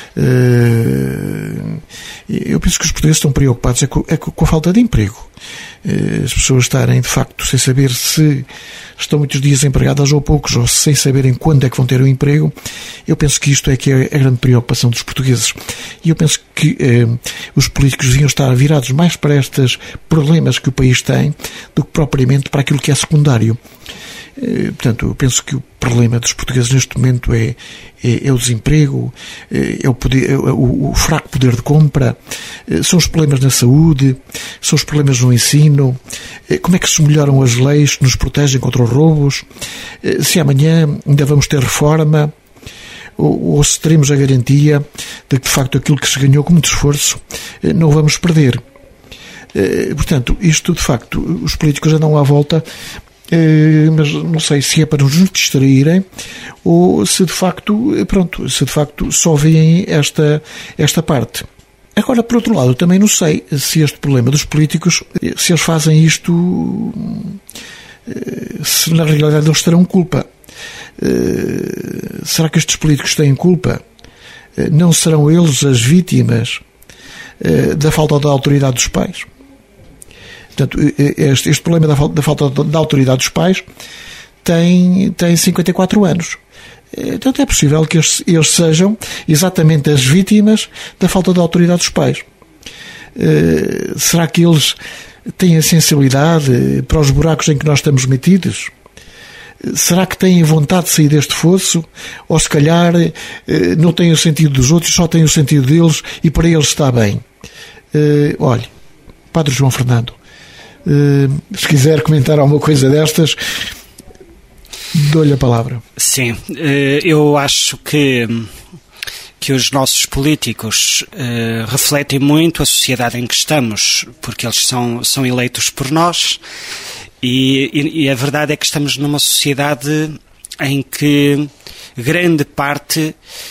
Eu penso que os portugueses estão preocupados é com, é com a falta de emprego. As pessoas estarem, de facto, sem saber se estão muitos dias empregadas ou poucos, ou sem saberem quando é que vão ter o emprego. Eu penso que isto é que é a grande preocupação dos portugueses. E eu penso que eh, os políticos deviam estar virados mais para estes problemas que o país tem do que propriamente para aquilo que é secundário. Portanto, eu penso que o problema dos portugueses neste momento é, é, é o desemprego, é o, poder, é o, o fraco poder de compra, são os problemas na saúde, são os problemas no ensino, como é que se melhoram as leis que nos protegem contra os roubos, se amanhã ainda vamos ter reforma, ou, ou se teremos a garantia de que de facto aquilo que se ganhou com muito esforço não vamos perder. Portanto, isto de facto, os políticos andam à volta. Uh, mas não sei se é para nos distraírem ou se de facto, pronto, se de facto só veem esta, esta parte. Agora, por outro lado, também não sei se este problema dos políticos, se eles fazem isto, uh, se na realidade eles terão culpa. Uh, será que estes políticos têm culpa? Uh, não serão eles as vítimas uh, da falta de autoridade dos pais? Portanto, este, este problema da falta, da falta da autoridade dos pais tem, tem cinquenta e quatro anos. Portanto, é possível que eles, eles sejam exatamente as vítimas da falta da autoridade dos pais. Uh, será que eles têm a sensibilidade para os buracos em que nós estamos metidos? Será que têm vontade de sair deste fosso? Ou se calhar uh, não têm o sentido dos outros, só têm o sentido deles e para eles está bem? Uh, olhe, Padre João Fernando, uh, se quiser comentar alguma coisa destas, dou-lhe a palavra. Sim, eu acho que, que os nossos políticos uh, refletem muito a sociedade em que estamos, porque eles são, são eleitos por nós, e, e, e a verdade é que estamos numa sociedade em que grande parte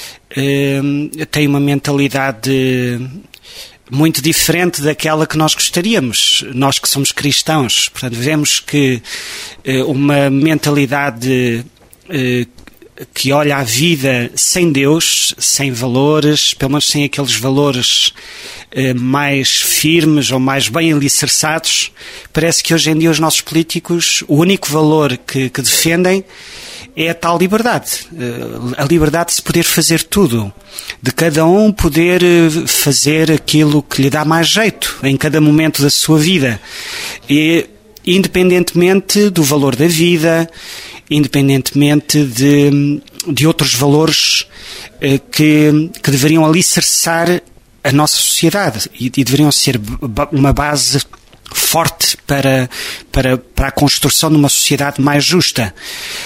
uh, tem uma mentalidade muito diferente daquela que nós gostaríamos, nós que somos cristãos. Portanto, vemos que uh, uma mentalidade uh, que olha a vida sem Deus, sem valores, pelo menos sem aqueles valores uh, mais firmes ou mais bem alicerçados, parece que hoje em dia os nossos políticos, o único valor que, que defendem é a tal liberdade, a liberdade de se poder fazer tudo, de cada um poder fazer aquilo que lhe dá mais jeito em cada momento da sua vida, e independentemente do valor da vida, independentemente de, de outros valores que, que deveriam alicerçar a nossa sociedade e, e deveriam ser uma base forte para, para, para a construção de uma sociedade mais justa.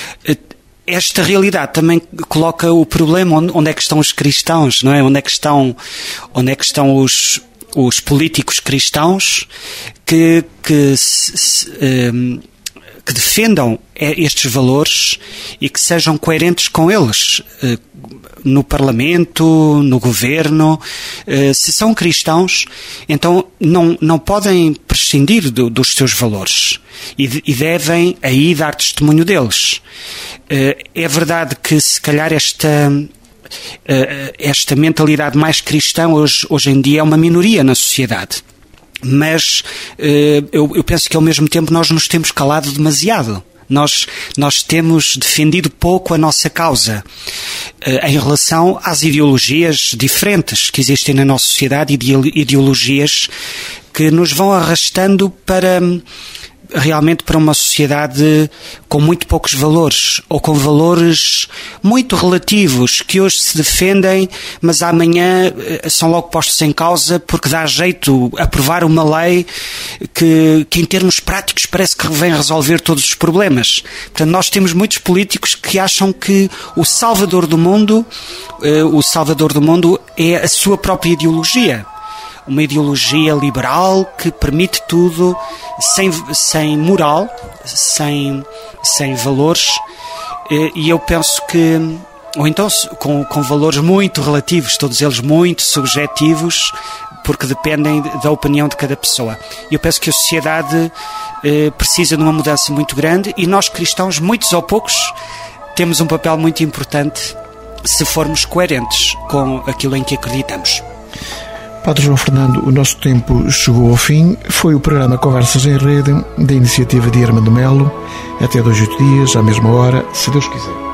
Esta realidade também coloca o problema onde é que estão os cristãos, não é? Onde é que estão, onde é que estão os, os políticos cristãos que, que, se, um, que defendam estes valores e que sejam coerentes com eles no Parlamento, no Governo. Se são cristãos, então não, não podem prescindir do, dos seus valores e, e devem aí dar testemunho deles. É verdade que se calhar esta, esta mentalidade mais cristã hoje, hoje em dia é uma minoria na sociedade, mas eu, eu penso que ao mesmo tempo nós nos temos calado demasiado. Nós, nós temos defendido pouco a nossa causa uh, em relação às ideologias diferentes que existem na nossa sociedade, ideologias que nos vão arrastando para realmente para uma sociedade com muito poucos valores, ou com valores muito relativos, que hoje se defendem, mas amanhã são logo postos em causa porque dá jeito aprovar uma lei que, que em termos práticos parece que vem resolver todos os problemas. Portanto, nós temos muitos políticos que acham que o salvador do mundo, o salvador do mundo é a sua própria ideologia. Uma ideologia liberal que permite tudo, sem, sem moral, sem, sem valores, e eu penso que, ou então com, com valores muito relativos, todos eles muito subjetivos, porque dependem da opinião de cada pessoa. E eu penso que a sociedade eh, precisa de uma mudança muito grande, e nós cristãos, muitos ou poucos, temos um papel muito importante se formos coerentes com aquilo em que acreditamos. Padre João Fernando, o nosso tempo chegou ao fim. Foi o programa Conversas em Rede, da iniciativa de Armando Melo. Até dois, oito dias, à mesma hora, se Deus quiser.